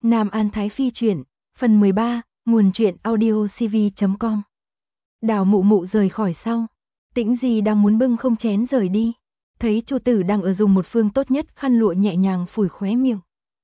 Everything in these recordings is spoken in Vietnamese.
Nam An Thái Phi truyện, phần 13, nguồn truyện audiocv.com. Đào Mụ Mụ rời khỏi sau, Tĩnh Di đang muốn bưng không chén rời đi, thấy Chu Tử đang ở dùng một phương tốt nhất khăn lụa nhẹ nhàng phủi khóe miệng.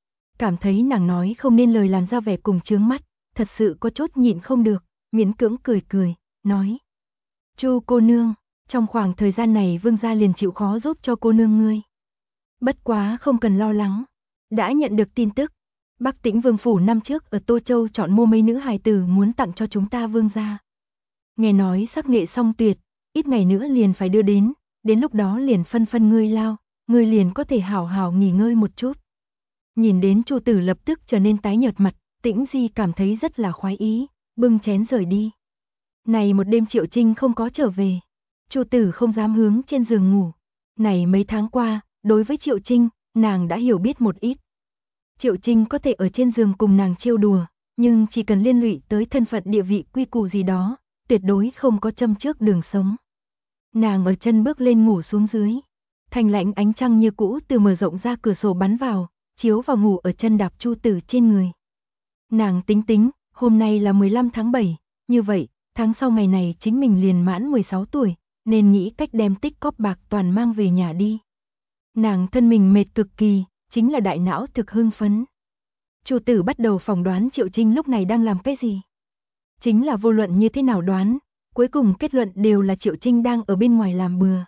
Cảm thấy nàng nói không nên lời làm ra vẻ cùng chướng mắt, thật sự có chút nhịn không được, miễn cưỡng cười cười, nói: "Chu cô nương, trong khoảng thời gian này vương gia liền chịu khó giúp cho cô nương ngươi. Bất quá không cần lo lắng, đã nhận được tin tức, Bắc Tĩnh Vương phủ năm trước ở Tô Châu chọn mua mấy nữ hài tử muốn tặng cho chúng ta vương gia. Nghe nói sắc nghệ song tuyệt, ít ngày nữa liền phải đưa đến lúc đó liền phân phân ngươi lao, ngươi liền có thể hảo hảo nghỉ ngơi một chút." Nhìn đến Chu Tử lập tức trở nên tái nhợt mặt, Tĩnh Di cảm thấy rất là khoái ý, bưng chén rời đi. Này một đêm Triệu Trinh không có trở về, Chu Tử không dám hướng trên giường ngủ. Này mấy tháng qua, đối với Triệu Trinh, nàng đã hiểu biết một ít. Triệu Trinh có thể ở trên giường cùng nàng trêu đùa, nhưng chỉ cần liên lụy tới thân phận địa vị quy củ gì đó, tuyệt đối không có châm trước đường sống. Nàng ở chân bước lên ngủ xuống dưới, thanh lãnh ánh trăng như cũ từ mở rộng ra cửa sổ bắn vào, chiếu vào ngủ ở chân đạp Chu Tử trên người. Nàng tính, hôm nay là 15 tháng 7, như vậy, tháng sau ngày này chính mình liền mãn 16 tuổi, nên nghĩ cách đem tích cóp bạc toàn mang về nhà đi. Nàng thân mình mệt cực kỳ, chính là đại não thực hưng phấn. Chu Tử bắt đầu phỏng đoán Triệu Trinh lúc này đang làm cái gì. Chính là vô luận như thế nào đoán, cuối cùng kết luận đều là Triệu Trinh đang ở bên ngoài làm bừa.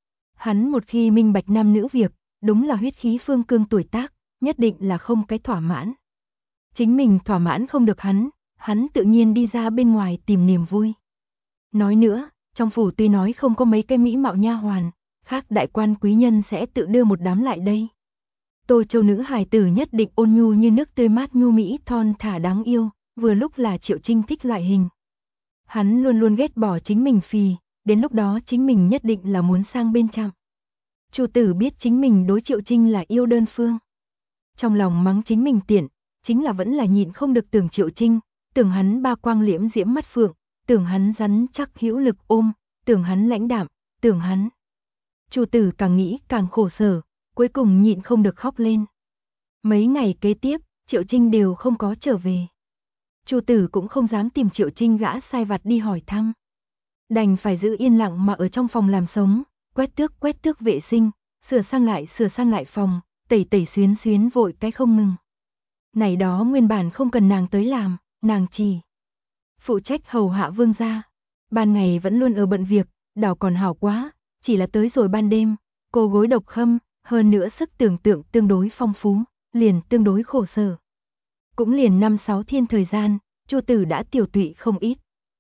Hắn một khi minh bạch nam nữ việc, đúng là huyết khí phương cương tuổi tác, nhất định là không cái thỏa mãn. Chính mình thỏa mãn không được hắn tự nhiên đi ra bên ngoài tìm niềm vui. Nói nữa, trong phủ tuy nói không có mấy cái mỹ mạo nha hoàn, khác đại quan quý nhân sẽ tự đưa một đám lại đây. Tô Châu nữ hài tử nhất định ôn nhu như nước tươi mát nhu mỹ thon thả đáng yêu, vừa lúc là Triệu Trinh thích loại hình. Hắn luôn luôn ghét bỏ chính mình phì, đến lúc đó chính mình nhất định là muốn sang bên chạm. Chu Tử biết chính mình đối Triệu Trinh là yêu đơn phương. Trong lòng mắng chính mình tiện, chính là vẫn là nhịn không được tưởng Triệu Trinh, tưởng hắn ba quang liễm diễm mắt phượng, tưởng hắn rắn chắc hữu lực ôm, tưởng hắn lãnh đạm, tưởng hắn. Chu Tử càng nghĩ càng khổ sở, cuối cùng nhịn không được khóc lên. Mấy ngày kế tiếp, Triệu Trinh đều không có trở về. Chu Tử cũng không dám tìm Triệu Trinh gã sai vặt đi hỏi thăm. Đành phải giữ yên lặng mà ở trong phòng làm sống, quét tước vệ sinh, sửa sang lại phòng, tẩy xuyến vội cái không ngừng. Này đó nguyên bản không cần nàng tới làm, nàng chỉ phụ trách hầu hạ vương gia. Ban ngày vẫn luôn ở bận việc, đảo còn hảo quá, chỉ là tới rồi ban đêm, cô gối độc khâm, hơn nữa sức tưởng tượng tương đối phong phú, liền tương đối khổ sở. Cũng liền 5-6 thiên thời gian, Chu Tử đã tiểu tụy không ít.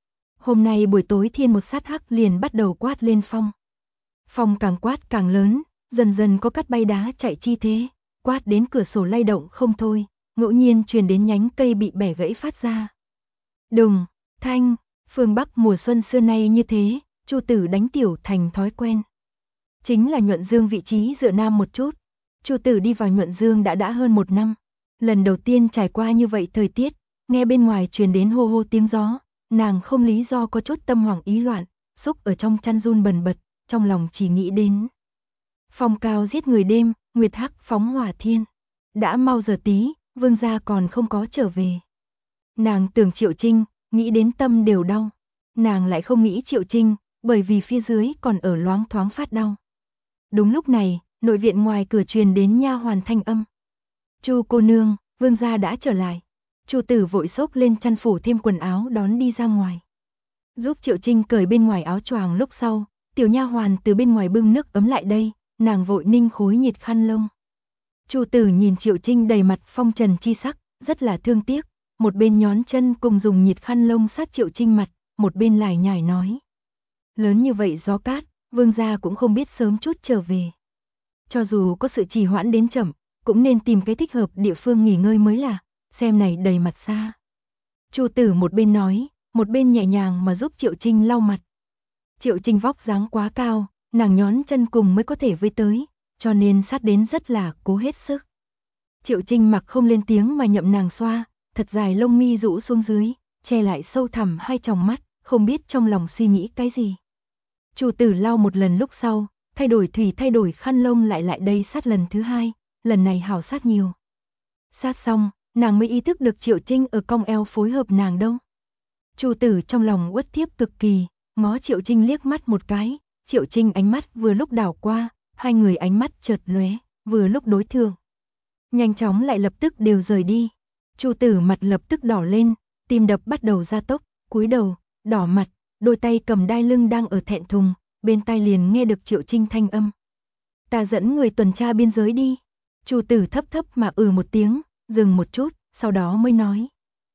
Hôm nay buổi tối thiên một sát hắc liền bắt đầu quát lên phong. Phong càng quát càng lớn, dần dần có cát bay đá chạy chi thế, quát đến cửa sổ lay động không thôi, ngẫu nhiên truyền đến nhánh cây bị bẻ gãy phát ra. Đùng, thanh, phương Bắc mùa xuân xưa nay như thế, Chu Tử đánh tiểu thành thói quen. Chính là Nhuận Dương vị trí dựa nam một chút. Chu Tử đi vào Nhuận Dương đã hơn 1 năm. Lần đầu tiên trải qua như vậy thời tiết, nghe bên ngoài truyền đến hô hô tiếng gió, nàng không lý do có chút tâm hoảng ý loạn, xúc ở trong chăn run bần bật, trong lòng chỉ nghĩ đến. Phong cao giết người đêm, nguyệt hắc phóng hỏa thiên. Đã mau giờ tí, vương gia còn không có trở về. Nàng tưởng Triệu Trinh, nghĩ đến tâm đều đau. Nàng lại không nghĩ Triệu Trinh, bởi vì phía dưới còn ở loáng thoáng phát đau. Đúng lúc này, nội viện ngoài cửa truyền đến nha hoàn thanh âm. Chu cô nương, vương gia đã trở lại. Chu Tử vội xốc lên chăn phủ thêm quần áo đón đi ra ngoài. Giúp Triệu Trinh cởi bên ngoài áo choàng lúc sau, tiểu nha hoàn từ bên ngoài bưng nước ấm lại đây, nàng vội ninh khối nhiệt khăn lông. Chu Tử nhìn Triệu Trinh đầy mặt phong trần chi sắc, rất là thương tiếc, một bên nhón chân cùng dùng nhiệt khăn lông sát Triệu Trinh mặt, một bên lải nhải nói. Lớn như vậy gió cát, vương gia cũng không biết sớm chút trở về. Cho dù có sự trì hoãn đến chậm, cũng nên tìm cái thích hợp địa phương nghỉ ngơi mới là, xem này đầy mặt xa. Chu Tử một bên nói, một bên nhẹ nhàng mà giúp Triệu Trinh lau mặt. Triệu Trinh vóc dáng quá cao, nàng nhón chân cùng mới có thể với tới, cho nên sát đến rất là cố hết sức. Triệu Trinh mặc không lên tiếng mà nhậm nàng xoa, thật dài lông mi rũ xuống dưới, che lại sâu thẳm hai tròng mắt, không biết trong lòng suy nghĩ cái gì. Chu Tử lau một lần lúc sau, thay đổi khăn lông lại đây sát lần thứ hai, lần này hảo sát nhiều. Sát xong, nàng mới ý thức được Triệu Trinh ở cong eo phối hợp nàng đâu. Chu Tử trong lòng uất thiếp cực kỳ, ngó Triệu Trinh liếc mắt một cái, Triệu Trinh ánh mắt vừa lúc đảo qua, hai người ánh mắt chợt lóe, vừa lúc đối thường. Nhanh chóng lại lập tức đều rời đi. Chu Tử mặt lập tức đỏ lên, tim đập bắt đầu gia tốc, cúi đầu, đỏ mặt, đôi tay cầm đai lưng đang ở thẹn thùng, bên tai liền nghe được Triệu Trinh thanh âm. Ta dẫn người tuần tra biên giới đi. Chu Tử thấp thấp mà một tiếng, dừng một chút, sau đó mới nói.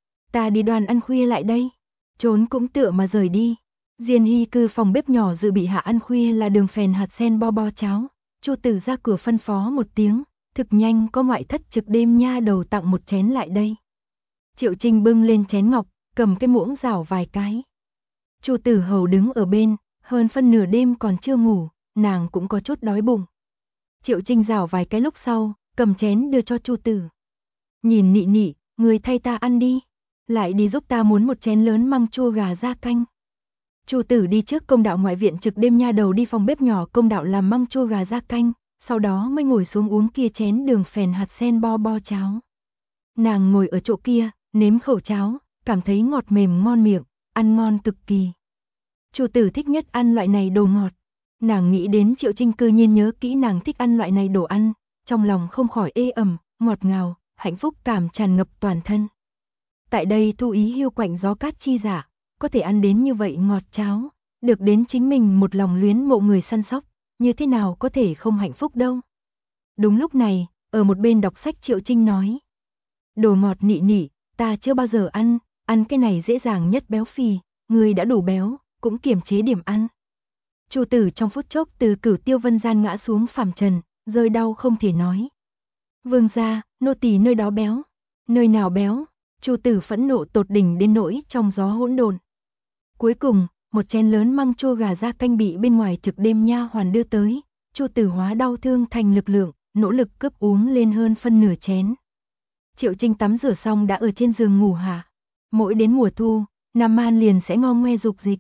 Ta đi đoàn ăn khuya lại đây. Trốn cũng tựa mà rời đi. Diên Hy cư phòng bếp nhỏ dự bị hạ ăn khuya là đường phèn hạt sen bo bo cháo. Chu Tử ra cửa phân phó một tiếng, thực nhanh có ngoại thất trực đêm nha đầu tặng một chén lại đây. Triệu Trinh bưng lên chén ngọc, cầm cái muỗng rảo vài cái. Chu Tử hầu đứng ở bên, hơn phân nửa đêm còn chưa ngủ, nàng cũng có chút đói bụng. Triệu Trinh rảo vài cái lúc sau, cầm chén đưa cho Chu Tử. Nhìn Nị Nị, người thay ta ăn đi, lại đi giúp ta muốn một chén lớn măng chua gà ra canh. Chu Tử đi trước công đạo ngoại viện trực đêm nha đầu đi phòng bếp nhỏ công đạo làm măng chua gà ra canh, sau đó mới ngồi xuống uống kia chén đường phèn hạt sen bo bo cháo. Nàng ngồi ở chỗ kia, nếm khẩu cháo, cảm thấy ngọt mềm ngon miệng, ăn ngon cực kỳ. Chu Tử thích nhất ăn loại này đồ ngọt. Nàng nghĩ đến Triệu Trinh cư nhiên nhớ kỹ nàng thích ăn loại này đồ ăn, trong lòng không khỏi ê ẩm, ngọt ngào, hạnh phúc cảm tràn ngập toàn thân. Tại đây thu ý hiu quạnh gió cát chi giả, có thể ăn đến như vậy ngọt cháo, được đến chính mình một lòng luyến mộ người săn sóc, như thế nào có thể không hạnh phúc đâu. Đúng lúc này, ở một bên đọc sách Triệu Trinh nói. Đồ ngọt Nị Nị, ta chưa bao giờ ăn cái này dễ dàng nhất béo phì, người đã đủ béo, cũng kiềm chế điểm ăn. Chu Tử trong phút chốc từ Cửu Tiêu Vân gian ngã xuống phàm trần, rơi đau không thể nói. Vương gia, nô tỳ nơi đó béo. Nơi nào béo? Chu Tử phẫn nộ tột đỉnh đến nỗi trong gió hỗn độn. Cuối cùng, một chén lớn măng chua gà ra canh bị bên ngoài trực đêm nha hoàn đưa tới, Chu Tử hóa đau thương thành lực lượng, nỗ lực cướp uống lên hơn phân nửa chén. Triệu Trinh tắm rửa xong đã ở trên giường ngủ hạ. Mỗi đến mùa thu, Nam Man liền sẽ ngo ngoe dục dịch.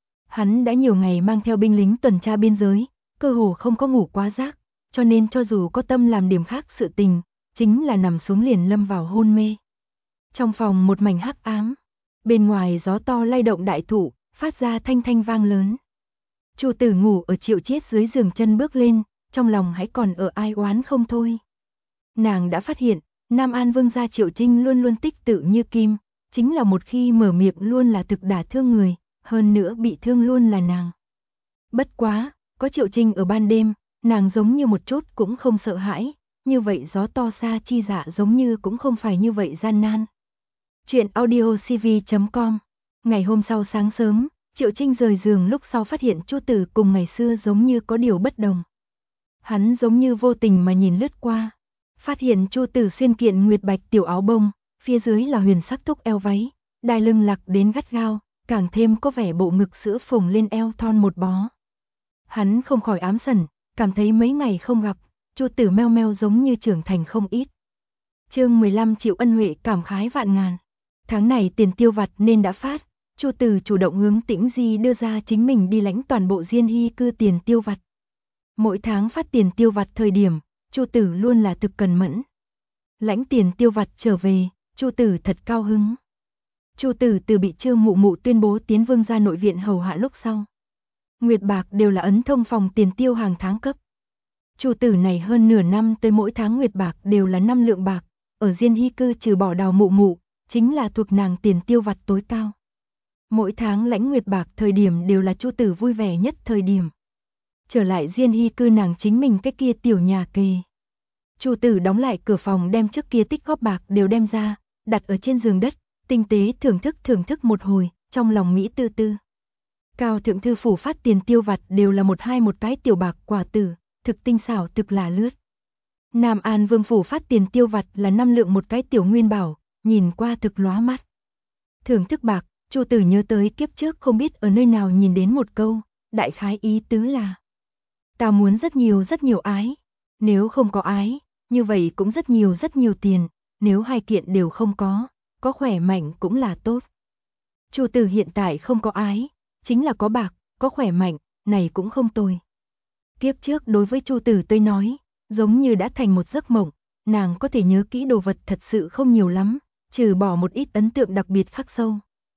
Hắn đã nhiều ngày mang theo binh lính tuần tra biên giới, cơ hồ không có ngủ quá giấc, cho nên cho dù có tâm làm điểm khác sự tình, chính là nằm xuống liền lâm vào hôn mê. Trong phòng một mảnh hắc ám, bên ngoài gió to lay động đại thụ, phát ra thanh thanh vang lớn. Chu Tử ngủ ở Triệu Chiết dưới giường chân bước lên, trong lòng hãy còn ở ai oán không thôi. Nàng đã phát hiện, Nam An Vương gia Triệu Trinh luôn luôn tích tự như kim, chính là một khi mở miệng luôn là thực đả thương người, hơn nữa bị thương luôn là nàng. Bất quá, có Triệu Trinh ở ban đêm, nàng giống như một chút cũng không sợ hãi, như vậy gió to xa chi dạ giống như cũng không phải như vậy gian nan. Chuyện audiocv.com. Ngày hôm sau sáng sớm, Triệu Trinh rời giường lúc sau phát hiện Chu Tử cùng ngày xưa giống như có điều bất đồng. Hắn giống như vô tình mà nhìn lướt qua, phát hiện Chu Tử xuyên kiện nguyệt bạch tiểu áo bông, phía dưới là huyền sắc thúc eo váy, đai lưng lạc đến gắt gao, càng thêm có vẻ bộ ngực sữa phồng lên eo thon một bó. Hắn không khỏi ám sẩn, cảm thấy mấy ngày không gặp, Chu Tử meo meo giống như trưởng thành không ít. Chương 15 Triệu Ân Huệ cảm khái vạn ngàn. Tháng này tiền tiêu vặt nên đã phát, Chu Tử chủ động hướng Tĩnh Di đưa ra chính mình đi lãnh toàn bộ Diên Hy cư tiền tiêu vặt. Mỗi tháng phát tiền tiêu vặt thời điểm, Chu Tử luôn là thực cần mẫn. Lãnh tiền tiêu vặt trở về, Chu Tử thật cao hứng. Chu Tử từ bị Trương Mụ Mụ tuyên bố tiến Vương gia nội viện hầu hạ lúc sau, nguyệt bạc đều là ấn thông phòng tiền tiêu hàng tháng cấp. Chu Tử này hơn nửa năm tới mỗi tháng nguyệt bạc đều là 5 lượng bạc, ở Diên Hy cư trừ bỏ Đào Mụ Mụ, chính là thuộc nàng tiền tiêu vặt tối cao. Mỗi tháng lãnh nguyệt bạc thời điểm đều là Chu Tử vui vẻ nhất thời điểm. Trở lại Diên Hy cư nàng chính mình cái kia tiểu nhà kề. Chu Tử đóng lại cửa phòng đem trước kia tích góp bạc đều đem ra, đặt ở trên giường đất, tinh tế thưởng thức một hồi, trong lòng mỹ tư tư. Cao thượng thư phủ phát tiền tiêu vặt đều là một cái tiểu bạc quả tử, thực tinh xảo thực là lướt. Nam An Vương phủ phát tiền tiêu vặt là 5 lượng một cái tiểu nguyên bảo, nhìn qua thực lóa mắt. Thưởng thức bạc, Chu Tử nhớ tới kiếp trước không biết ở nơi nào nhìn đến một câu, đại khái ý tứ là: ta muốn rất nhiều ái, nếu không có ái, như vậy cũng rất nhiều tiền, nếu hai kiện đều không có khỏe mạnh cũng là tốt. Chu Tử hiện tại không có ái, chính là có bạc, có khỏe mạnh, này cũng không tồi. Kiếp trước đối với Chu Tử tôi nói, giống như đã thành một giấc mộng, nàng có thể nhớ kỹ đồ vật thật sự không nhiều lắm, trừ bỏ một ít ấn tượng đặc biệt khắc sâu.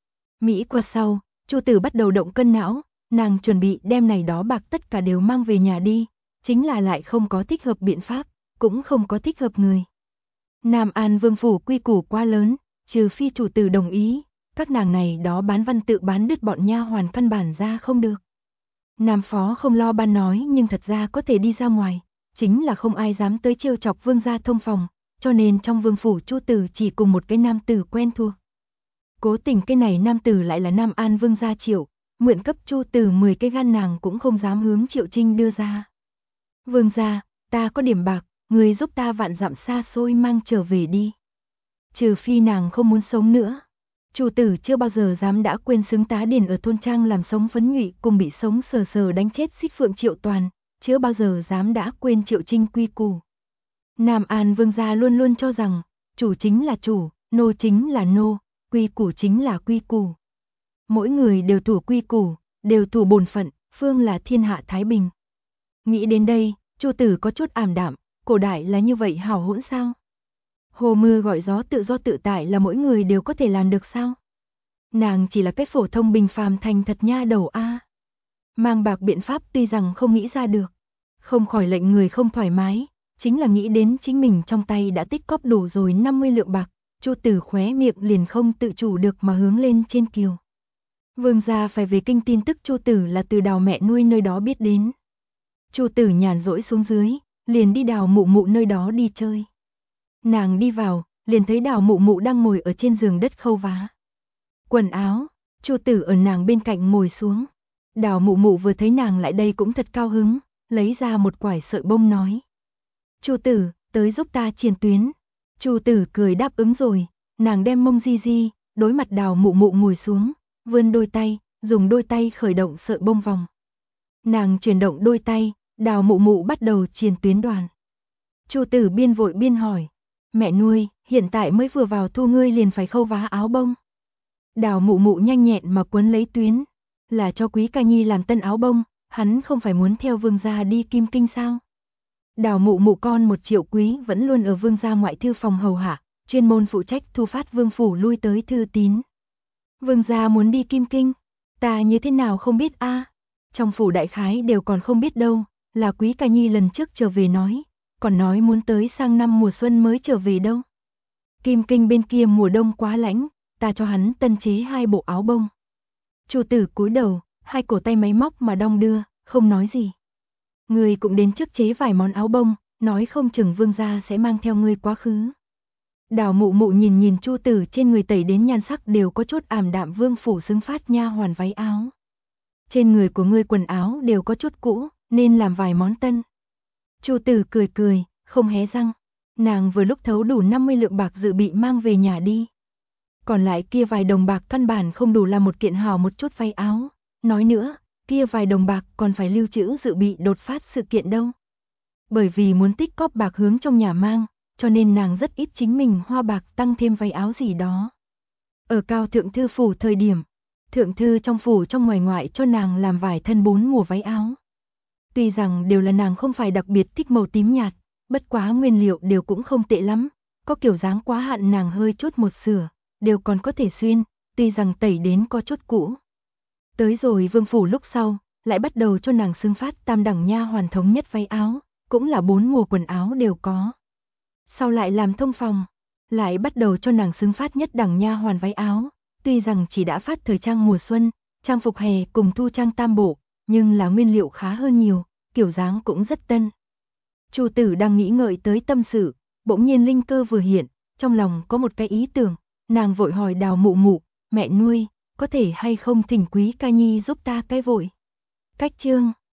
Mỹ qua sau, Chu Tử bắt đầu động cân não, nàng chuẩn bị đem này đó bạc tất cả đều mang về nhà đi, chính là lại không có thích hợp biện pháp, cũng không có thích hợp người. Nam An Vương phủ quy củ quá lớn, trừ phi chủ tử đồng ý, các nàng này đó bán văn tự bán đứt bọn nha hoàn căn bản ra không được. Nam Phó không lo ban nói nhưng thật ra có thể đi ra ngoài, chính là không ai dám tới trêu chọc vương gia thông phòng, cho nên trong vương phủ Chu Tử chỉ cùng một cái nam tử quen thuộc. Cố tình cái này nam tử lại là Nam An Vương gia Triệu, mượn cấp Chu Tử 10 cái gan nàng cũng không dám hướng Triệu Trinh đưa ra. Vương gia, ta có điểm bạc, người giúp ta vạn dặm xa xôi mang trở về đi. Trừ phi nàng không muốn sống nữa. Chu Tử chưa bao giờ dám đã quên xứng tá điền ở thôn trang làm sống phấn nhụy cùng bị sống sờ sờ đánh chết Xích Phượng Triệu Toàn, chưa bao giờ dám đã quên Triệu Trinh quy củ. Nam An Vương gia luôn luôn cho rằng, chủ chính là chủ, nô chính là nô, quy củ chính là quy củ. Mỗi người đều thủ quy củ, đều thủ bổn phận, phương là thiên hạ thái bình. Nghĩ đến đây, Chu Tử có chút ảm đạm, cổ đại là như vậy hảo hỗn sao? Hồ mưa gọi gió tự do tự tại là mỗi người đều có thể làm được sao? Nàng chỉ là cái phổ thông bình phàm thành thật nha đầu a. Mang bạc biện pháp tuy rằng không nghĩ ra được, không khỏi lệnh người không thoải mái, chính là nghĩ đến chính mình trong tay đã tích cóp đủ rồi 50 lượng bạc, Chu Tử khóe miệng liền không tự chủ được mà hướng lên trên kiều. Vương gia phải về kinh tin tức Chu Tử là từ Đào mẹ nuôi nơi đó biết đến. Chu Tử nhàn rỗi xuống dưới, liền đi Đào mụ mụ nơi đó đi chơi. Nàng đi vào, liền thấy Đào mụ mụ đang ngồi ở trên giường đất khâu vá quần áo, Chu Tử ở nàng bên cạnh ngồi xuống. Đào mụ mụ vừa thấy nàng lại đây cũng thật cao hứng, lấy ra một quải sợi bông nói. Chu Tử, tới giúp ta triền tuyến. Chu Tử cười đáp ứng rồi, nàng đem mông di di, đối mặt Đào mụ mụ ngồi xuống, vươn đôi tay, dùng đôi tay khởi động sợi bông vòng. Nàng chuyển động đôi tay, Đào mụ mụ bắt đầu triền tuyến đoàn. Chu Tử biên vội biên hỏi, mẹ nuôi, hiện tại mới vừa vào thu ngươi liền phải khâu vá áo bông. Đào mụ mụ nhanh nhẹn mà quấn lấy tuyến, là cho Quý Ca Nhi làm tân áo bông, hắn không phải muốn theo vương gia đi Kim Kinh sao? Đào mụ mụ con 1 triệu quý vẫn luôn ở vương gia ngoại thư phòng hầu hạ, chuyên môn phụ trách thu phát vương phủ lui tới thư tín. Vương gia muốn đi Kim Kinh, ta như thế nào không biết a? Trong phủ đại khái đều còn không biết đâu, là Quý Ca Nhi lần trước trở về nói, còn nói muốn tới sang năm mùa xuân mới trở về đâu. Kim Kinh bên kia mùa đông quá lạnh, ta cho hắn tân chế 2 bộ áo bông. Chu Tử cúi đầu, 2 cổ tay máy móc mà đong đưa, không nói gì. Người cũng đến trước chế vài món áo bông, nói không chừng vương gia sẽ mang theo ngươi quá khứ. Đào mụ mụ nhìn nhìn Chu Tử trên người tẩy đến nhan sắc đều có chút ảm đạm vương phủ xứng phát nha hoàn váy áo. Trên người của ngươi quần áo đều có chút cũ, nên làm vài món tân. Chu Tử cười cười, không hé răng. Nàng vừa lúc thấu đủ 50 lượng bạc dự bị mang về nhà đi. Còn lại kia vài đồng bạc căn bản không đủ làm một kiện hào một chút váy áo. Nói nữa, kia vài đồng bạc còn phải lưu trữ dự bị đột phát sự kiện đâu. Bởi vì muốn tích cóp bạc hướng trong nhà mang, cho nên nàng rất ít chính mình hoa bạc tăng thêm váy áo gì đó. Ở Cao Thượng Thư phủ thời điểm, Thượng Thư trong phủ trong ngoài ngoại cho nàng làm vài thân 4 mùa váy áo. Tuy rằng đều là nàng không phải đặc biệt thích màu tím nhạt, bất quá nguyên liệu đều cũng không tệ lắm, có kiểu dáng quá hạn nàng hơi chút một sửa, đều còn có thể xuyên, tuy rằng tẩy đến có chút cũ. Tới rồi vương phủ lúc sau, lại bắt đầu cho nàng xưng phát tam đẳng nha hoàn thống nhất váy áo, cũng là 4 mùa quần áo đều có. Sau lại làm thông phòng, lại bắt đầu cho nàng xưng phát nhất đẳng nha hoàn váy áo, tuy rằng chỉ đã phát thời trang mùa xuân, trang phục hè cùng thu trang tam bộ, nhưng là nguyên liệu khá hơn nhiều, kiểu dáng cũng rất tân. Chu Tử đang nghĩ ngợi tới tâm sự, bỗng nhiên linh cơ vừa hiện, trong lòng có một cái ý tưởng, nàng vội hỏi Đào mụ mụ, mẹ nuôi, có thể hay không thỉnh Quý Ca Nhi giúp ta cái vội. Cách chương